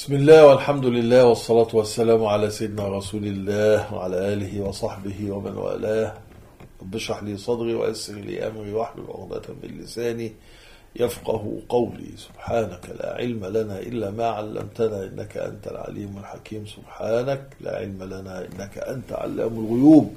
بسم الله والحمد لله والصلاة والسلام على سيدنا رسول الله وعلى آله وصحبه ومن والاه. رب اشرح لي صدري ويسر لي أمري واحلل عقدة من لساني يفقه قولي. سبحانك لا علم لنا إلا ما علمتنا إنك أنت العليم الحكيم. سبحانك لا علم لنا إنك أنت علام الغيوب.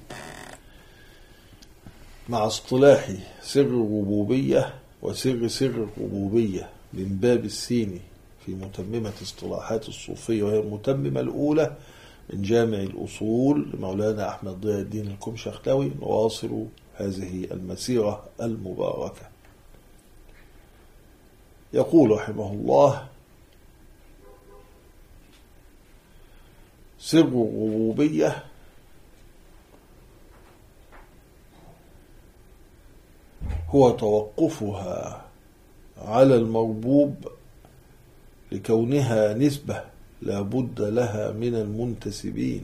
مع اصطلاح سر الربوبية وسر الربوبية من باب السين في متممة اصطلاحات الصوفية، وهي المتممة الأولى من جامع الأصول لمولانا أحمد ضياء الدين الكمشختاوي. نواصل هذه المسيرة المباركة. يقول رحمه الله: سر الربوبية هو توقفها على المربوب لكونها نسبة لا بد لها من المنتسبين،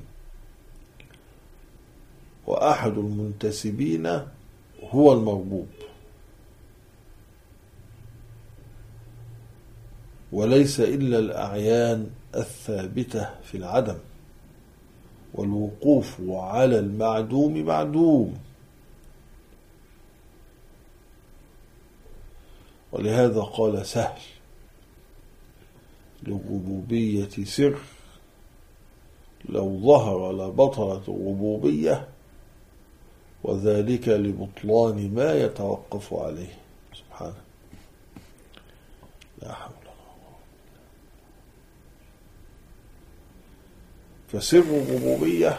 وأحد المنتسبين هو المربوب، وليس إلا الأعيان الثابتة في العدم، والوقوف على المعدوم معدوم. ولهذا قال سهل: للربوبية سر لو ظهر لبطلت الربوبية، وذلك لبطلان ما يتوقف عليه. سبحانه لا حول ولا قوة. فسر الربوبية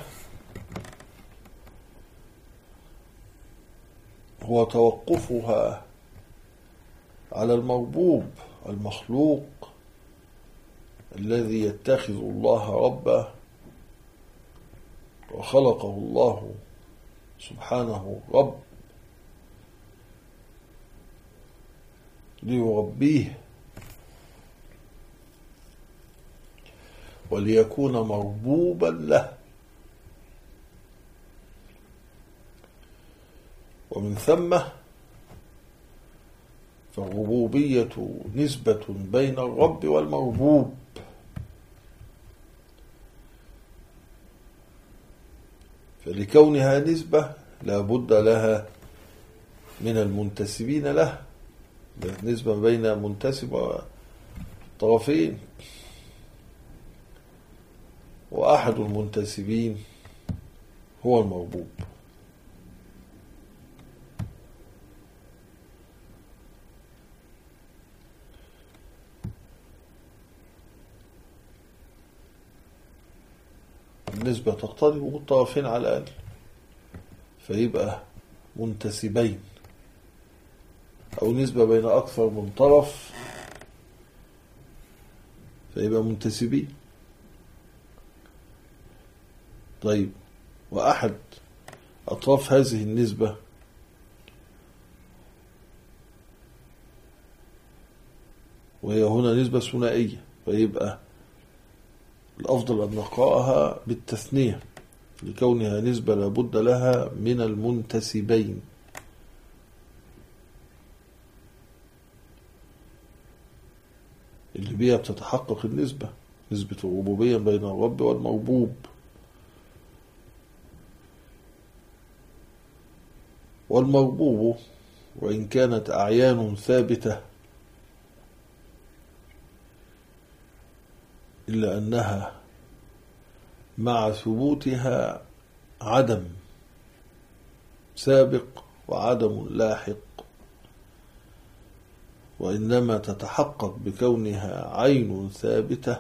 هو توقفها على المربوب المخلوق الذي يتخذ الله ربا، وخلقه الله سبحانه رب ليربيه وليكون مربوبا له. ومن ثم فالربوبية نسبة بين الرب والمربوب، فلكونها نسبة لا بد لها من المنتسبين له. نسبة بين منتسب وطرفين، وأحد المنتسبين هو المربوب. النسبة تقتضي وجود طرفين على الأقل، فيبقى منتسبين، أو نسبة بين أكثر من طرف فيبقى منتسبين. طيب، وأحد أطراف هذه النسبة وهي هنا نسبة ثنائية، فيبقى الأفضل أن نقرأها بالتثنية لكونها نسبة لابد لها من المنتسبين. اللي بيها بتتحقق النسبة، نسبة الربوبية بين الرب والمربوب. والمربوب وإن كانت أعيان ثابتة إلا أنها مع ثبوتها عدم سابق وعدم لاحق، وإنما تتحقق بكونها عين ثابتة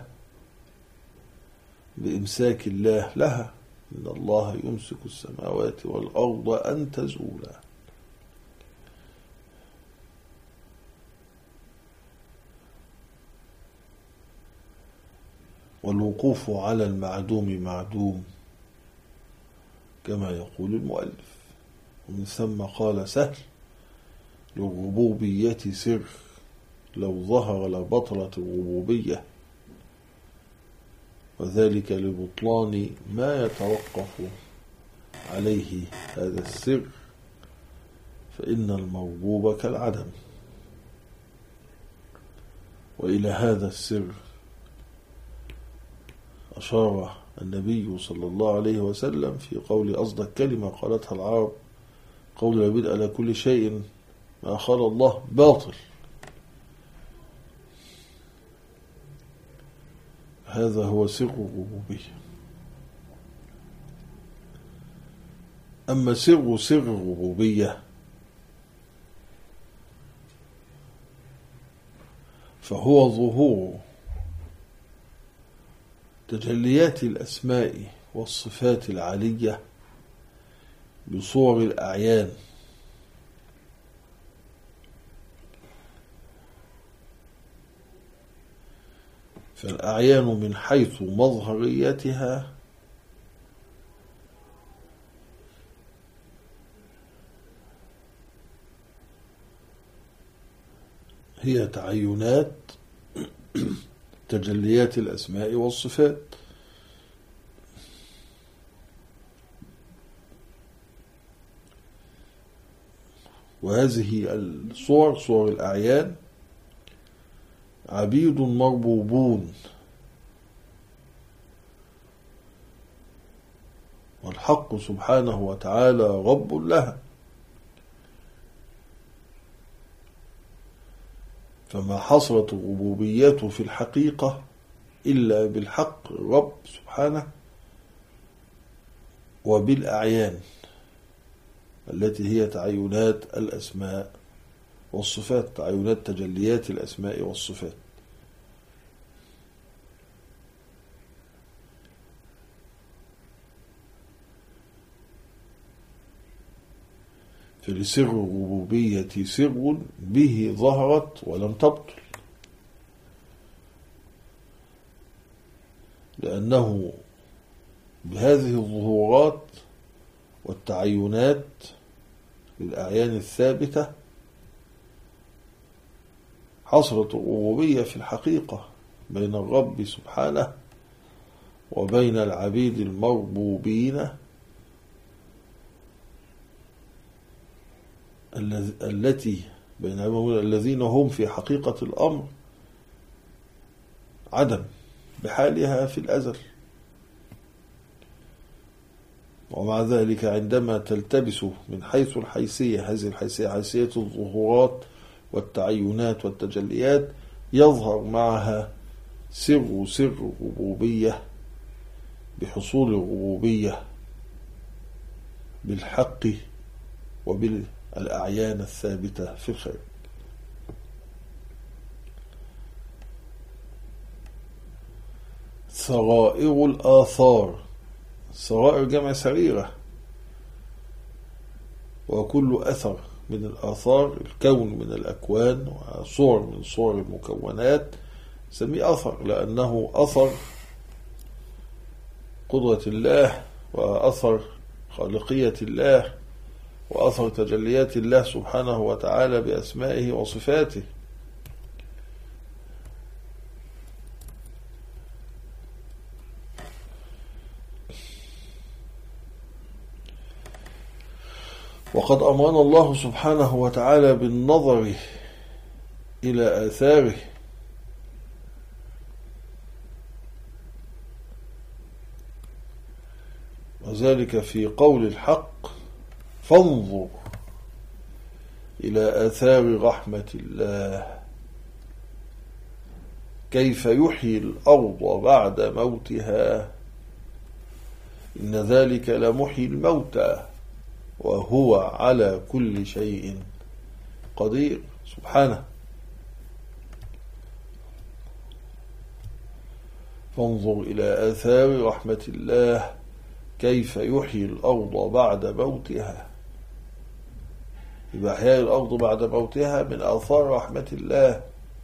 بإمساك الله لها، إن الله يمسك السماوات والأرض أن تزولا. والوقوف على المعدوم معدوم كما يقول المؤلف. ومن ثم قال سهل: للربوبية سر لو ظهر لبطلت الربوبية، وذلك لبطلان ما يتوقف عليه هذا السر، فإن المربوب كالعدم. وإلى هذا السر أشار النبي صلى الله عليه وسلم في قول أصدق كلمة قالتها العرب قول لا بدء على كل شيء ما خلى الله باطل. هذا هو سر الربوبية. أما سر الربوبية فهو ظهور تجليات الأسماء والصفات العالية بصور الأعيان، فالأعيان من حيث مظهريتها هي تعينات تجليات الأسماء والصفات، وهذه الصور صور الأعيان عبيد مربوبون، والحق سبحانه وتعالى رب لها، فما حصلت الربوبية في الحقيقة إلا بالحق الرب سبحانه وبالأعيان التي هي تعينات الأسماء والصفات، تعينات تجليات الأسماء والصفات. فلسر الربوبية سر به ظهرت ولم تبطل، لأنه بهذه الظهورات والتعينات للأعيان الثابتة حصلت الربوبية في الحقيقة بين الرب سبحانه وبين العبيد المربوبين التي بين الذين هم في حقيقة الأمر عدم بحالها في الأزل. ومع ذلك عندما تلتبس من حيث الحيثية، هذه الحيثية حيثية الظهورات والتعينات والتجليات، يظهر معها سر الربوبية بحصول الربوبية بالحق وبالأعيان الثابتة في الخير. سرائر الآثار، سرائر جمع سريرة، وكل أثر من الآثار الكون من الأكوان وصور من صور المكونات سميه أثر، لأنه أثر قدرة الله وأثر خالقية الله وأثر تجليات الله سبحانه وتعالى بأسمائه وصفاته. وقد أمرنا الله سبحانه وتعالى بالنظر إلى آثاره، وذلك في قول الحق: فانظر إلى آثار رحمة الله كيف يحيي الأرض بعد موتها إن ذلك لمحيي الموتى وهو على كل شيء قدير سبحانه. فانظر إلى آثار رحمة الله كيف يحيي الأرض بعد موتها، يبقى إحياء الأرض بعد موتها من آثار رحمة الله،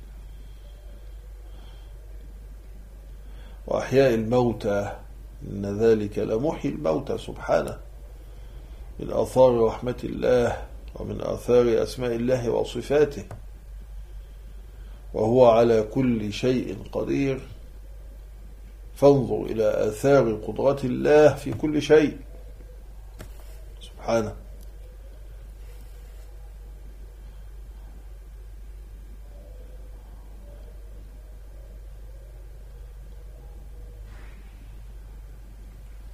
وأحياء الموتى إن ذلك لمحيي الموتى سبحانه من آثار رحمة الله ومن آثار أسماء الله وصفاته، وهو على كل شيء قدير. فانظر إلى آثار قدرة الله في كل شيء سبحانه.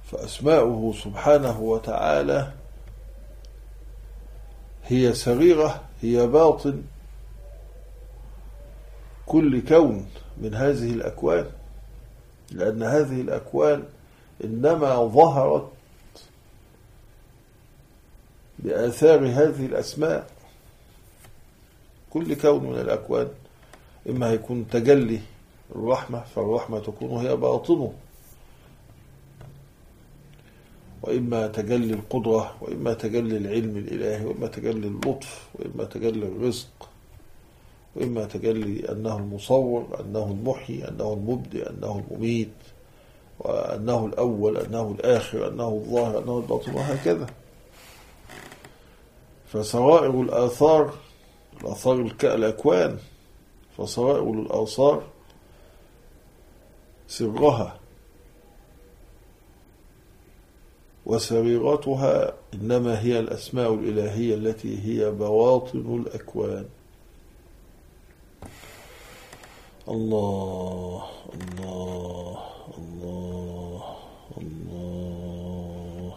فأسماؤه سبحانه وتعالى هي سريرة، هي باطن كل كون من هذه الأكوان، لأن هذه الأكوان إنما ظهرت بآثار هذه الأسماء. كل كون من الأكوان إما يكون تجلي الرحمة، فالرحمة تكون هي باطنه، وإما تجلي القدرة، وإما تجلي العلم الإلهي، وإما تجلي اللطف، وإما تجلي الرزق، وإما تجلي أنه المصور، أنه المحيي، أنه المبدئ، أنه المميت، وأنه الأول، أنه الآخر، أنه الظاهر، أنه الباطن، وهكذا. فسرائر الآثار الأكوان، فسرائر الآثار سرها وسريرتها إنما هي الأسماء الإلهية التي هي بواطن الأكوان. الله الله الله الله.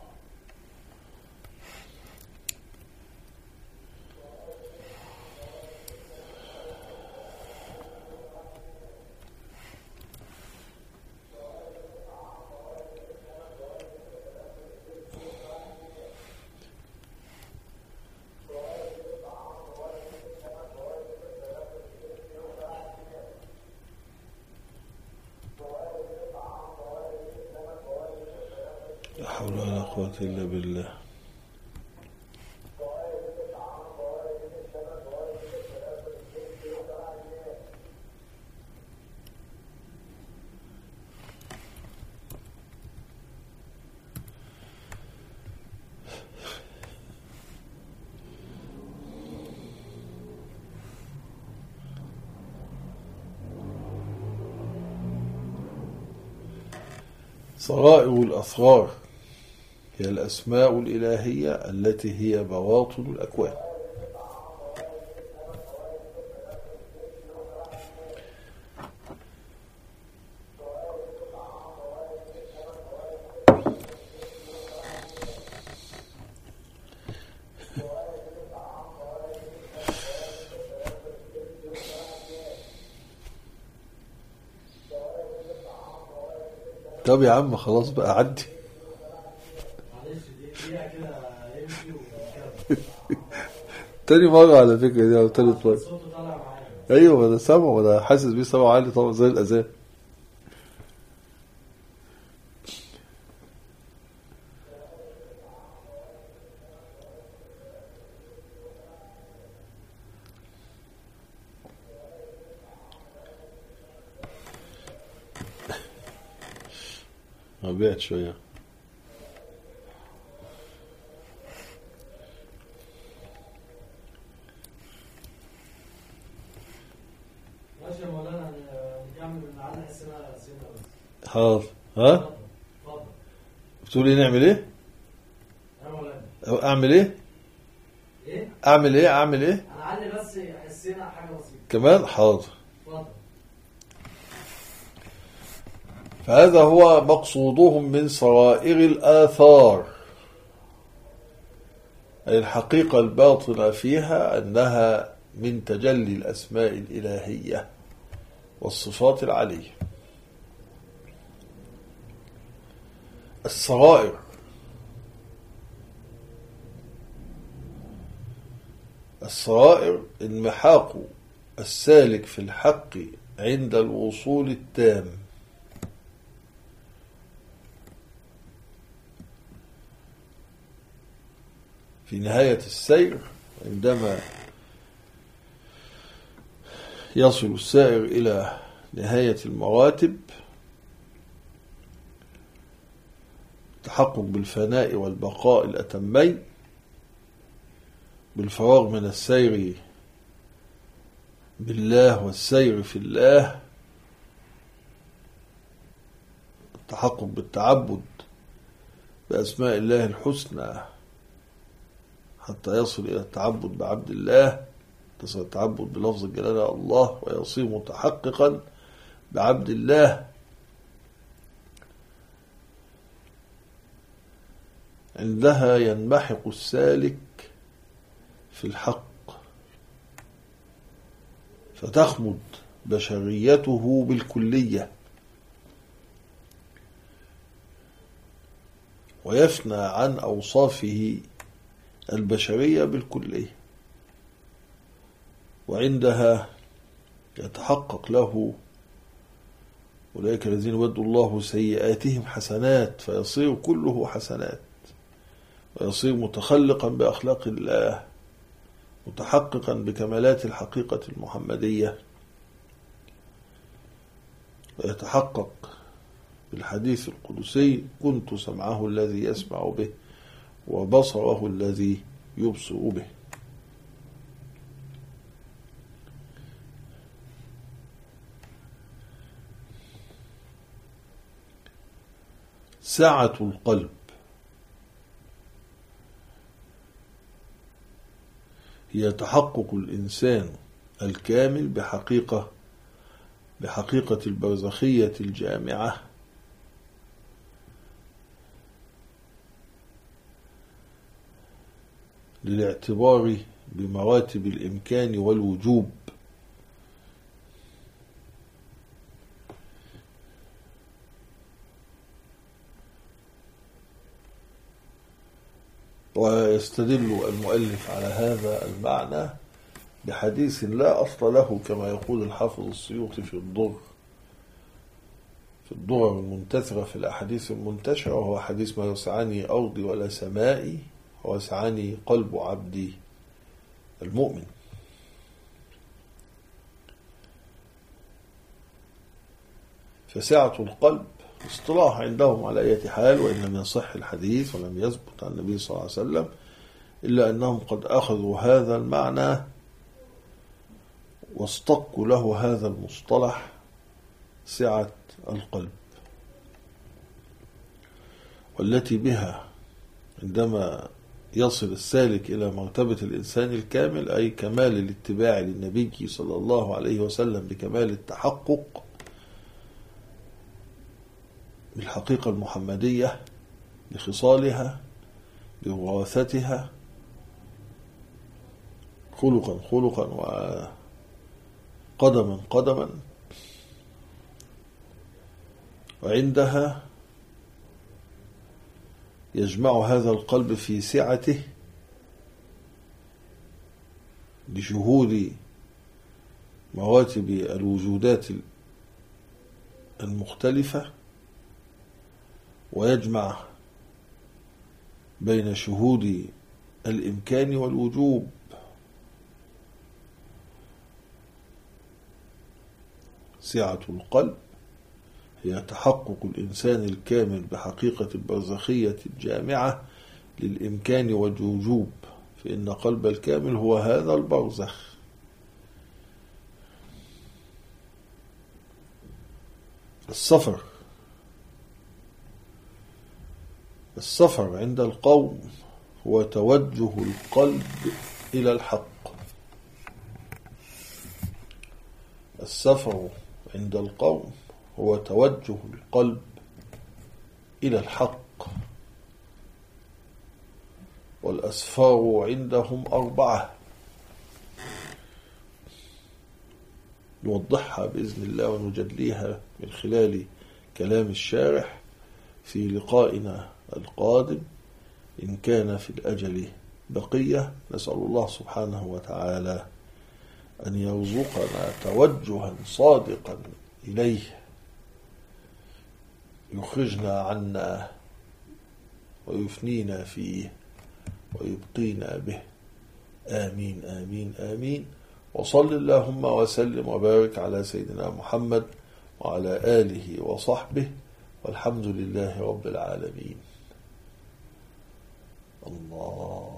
لا حول ولا قوة إلا بالله. سرائر الأسرار هي الأسماء الإلهية التي هي بواطن الأكوان. طب يا عم خلاص بقى عدي. تاني مرة على فكرة دي، أو تالت مرة. أيوة أنا سامعه وأنا حاسس بيه سامعه عالي طبعا زي الأذان. بعد شوية. ماشي يا مولانا، نكمل نعلق السنة بس. حاضر. ها؟ اتفضل. بتقول ايه نعمل ايه؟ يا مولانا. اعمل ايه؟ ايه؟ اعمل ايه؟ اعمل ايه؟ انا علي بس حسينا حاجة بسيطة. كمان؟ حاضر. اتفضل. فهذا هو مقصودهم من سرائر الآثار، أي الحقيقة الباطنة فيها أنها من تجلي الأسماء الإلهية والصفات العلية. السرائر انمحاق السالك في الحق عند الوصول التام، في نهاية السير عندما يصل السائر إلى نهاية المراتب، تحقق بالفناء والبقاء الأتمين، بالفراغ من السير بالله والسير في الله، التحقق بالتعبد بأسماء الله الحسنى حتى يصل إلى التعبد بعبد الله، تصل التعبد بلفظ الجلالة الله ويصير متحققا بعبد الله. عندها ينمحق السالك في الحق، فتخمد بشريته بالكلية، ويفنى عن أوصافه البشرية بالكلية، وعندها يتحقق له أولئك الذين يبدل الله سيئاتهم حسنات، فيصير كله حسنات، ويصير متخلقا بأخلاق الله، متحققا بكمالات الحقيقة المحمدية، ويتحقق بالحديث القدسي: كنت سمعه الذي يسمع به وبصره الذي يبصر به. سعة القلب هي تحقق الإنسان الكامل بحقيقة البرزخية الجامعة للاعتبار بمراتب الإمكان والوجوب، ويستدل المؤلف على هذا المعنى بحديث لا أصل له كما يقول الحافظ السيوطي في الدرر المنتثرة في الأحاديث المنتشرة، وهو حديث: ما يسعني أرضي ولا سمائي ويسعني قلب عبدي المؤمن. فسعة القلب اصطلاح عندهم على أي حال، وإن لم يصح الحديث ولم يثبت عن النبي صلى الله عليه وسلم، إلا أنهم قد أخذوا هذا المعنى واستقوا له هذا المصطلح سعة القلب، والتي بها عندما يصل السالك إلى مرتبة الإنسان الكامل، أي كمال الاتباع للنبي صلى الله عليه وسلم بكمال التحقق بالحقيقة المحمدية بخصالها بوراثتها خلقا خلقا وقدما قدما، وعندها يجمع هذا القلب في سعته لشهود مراتب الوجودات المختلفة، ويجمع بين شهود الإمكان والوجوب، سعة القلب هي تحقق الإنسان الكامل بحقيقة البرزخية الجامعة للإمكان والوجوب، فإن قلب الكامل هو هذا البرزخ. السفر عند القوم هو توجه القلب إلى الحق. السفر عند القوم هو توجه القلب إلى الحق. والأسفار عندهم 4 نوضحها بإذن الله ونجليها من خلال كلام الشارح في لقائنا القادم إن كان في الأجل بقية. نسأل الله سبحانه وتعالى أن يرزقنا توجها صادقا إليه يخرجنا عنا ويفنينا فيه ويبقينا به. آمين آمين آمين. وصل اللهم وسلم وبارك على سيدنا محمد وعلى آله وصحبه، والحمد لله رب العالمين. الله.